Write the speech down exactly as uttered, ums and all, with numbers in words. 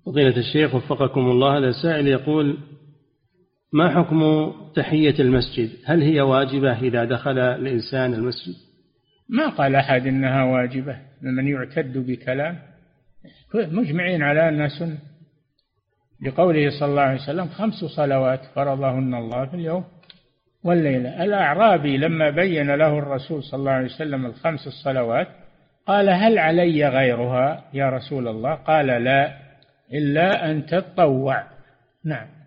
فضيلة الشيخ وفقكم الله، هذا سائل يقول: ما حكم تحية المسجد؟ هل هي واجبة إذا دخل الإنسان المسجد؟ ما قال أحد إنها واجبة، من يعتد بكلام مجمعين على أنها سنة، لقوله صلى الله عليه وسلم: خمس صلوات فرضهن الله في اليوم والليلة. الأعرابي لما بين له الرسول صلى الله عليه وسلم الخمس الصلوات قال: هل علي غيرها يا رسول الله؟ قال: لا، إلا أن تتطوع. نعم.